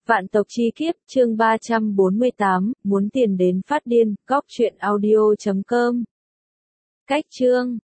Vạn tộc chi kiếp, chương 348, muốn tiền đến phát điên, góc truyện audio.com. Cách chương